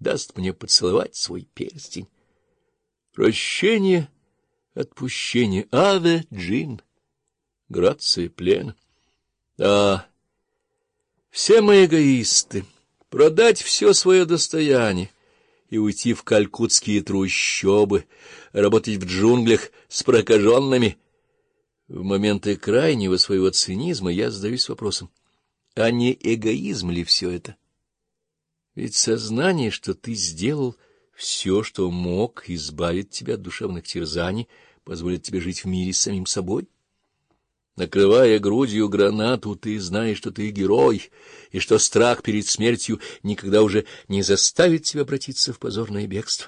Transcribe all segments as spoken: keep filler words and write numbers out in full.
даст мне поцеловать свой перстень. Прощение, отпущение, аве джин, грация плена. А все мы эгоисты, продать все свое достояние и уйти в калькутские трущобы, работать в джунглях с прокаженными. В моменты крайнего своего цинизма я задаюсь вопросом, а не эгоизм ли все это? Ведь сознание, что ты сделал все, что мог, избавит тебя от душевных терзаний, позволит тебе жить в мире с самим собой. Накрывая грудью гранату, ты знаешь, что ты герой, и что страх перед смертью никогда уже не заставит тебя обратиться в позорное бегство.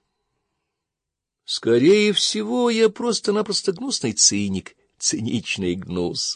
Скорее всего, я просто-напросто гнусный циник, циничный гнус.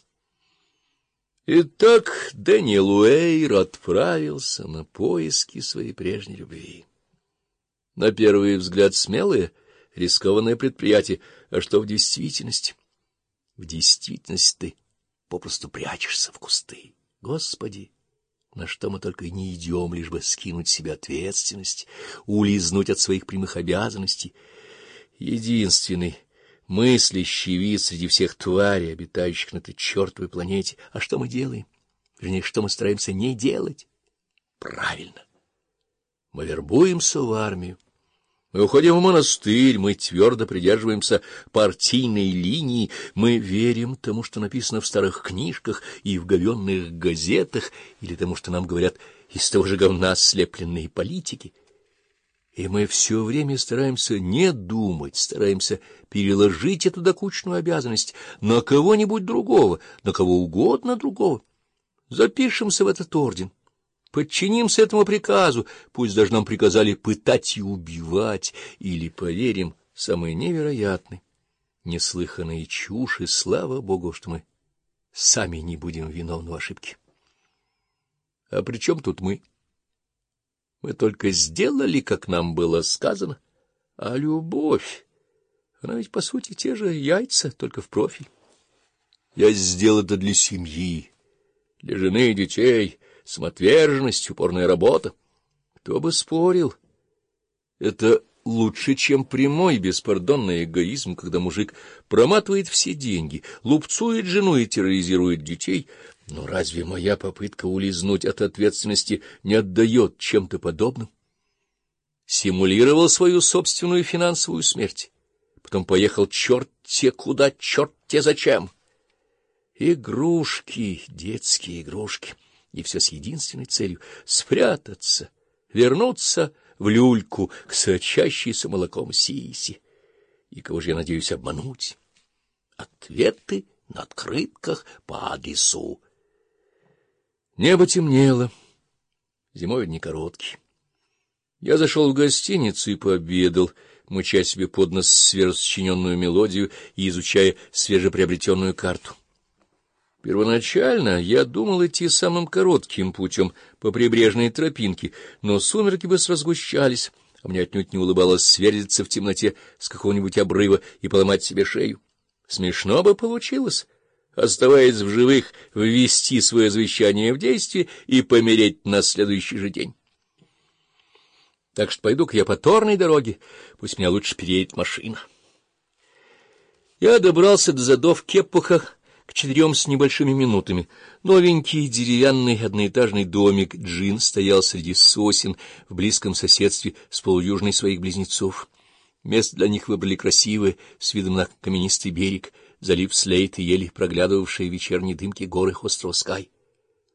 Итак, Дэниел Уэйр отправился на поиски своей прежней любви. На первый взгляд смелое, рискованное предприятие, а что в действительности? В действительности ты попросту прячешься в кусты. Господи, на что мы только и не идем, лишь бы скинуть с себя ответственность, улизнуть от своих прямых обязанностей. Единственный мыслящий вид среди всех тварей, обитающих на этой чертовой планете. А что мы делаем? Вернее, что мы стараемся не делать? Правильно. Мы вербуемся в армию. Мы уходим в монастырь, мы твердо придерживаемся партийной линии, мы верим тому, что написано в старых книжках и в говенных газетах, или тому, что нам говорят из того же говна слепленные политики. И мы все время стараемся не думать, стараемся переложить эту докучную обязанность на кого-нибудь другого, на кого угодно другого. Запишемся в этот орден. Подчинимся этому приказу, пусть даже нам приказали пытать и убивать, или поверим в самые невероятные, неслыханные чуши, слава Богу, что мы сами не будем виновны в ошибке. А при чем тут мы? Мы только сделали, как нам было сказано, а любовь, она ведь, по сути, те же яйца, только в профиль. Я сделал это для семьи, для жены и детей. Самоотверженность, упорная работа. Кто бы спорил? Это лучше, чем прямой беспардонный эгоизм, когда мужик проматывает все деньги, лупцует жену и терроризирует детей. Но разве моя попытка улизнуть от ответственности не отдает чем-то подобным? Симулировал свою собственную финансовую смерть, потом поехал черт-те куда, черт-те зачем. Игрушки, детские игрушки. И все с единственной целью — спрятаться, вернуться в люльку к сочащейся молоком сиси. И кого же я надеюсь обмануть? Ответы на открытках по адресу. Небо темнело, зимой дни короткие. Я зашел в гостиницу и пообедал, мыча себе под нос свежесочиненную мелодию и изучая свежеприобретенную карту. Первоначально я думал идти самым коротким путем по прибрежной тропинке, но сумерки быстро сгущались, а мне отнюдь не улыбалось сверзиться в темноте с какого-нибудь обрыва и поломать себе шею. Смешно бы получилось, оставаясь в живых, ввести свое завещание в действие и помереть на следующий же день. Так что пойду-ка я по торной дороге, пусть меня лучше переедет машина. Я добрался до задов Кеппуха к четырем с небольшими минутами. Новенький деревянный одноэтажный домик Джин стоял среди сосен в близком соседстве с полуюжной своих близнецов. Место для них выбрали красивое, с видом на каменистый берег, залив Слейт и еле проглядывавшие в вечерней дымке горы острова Скай.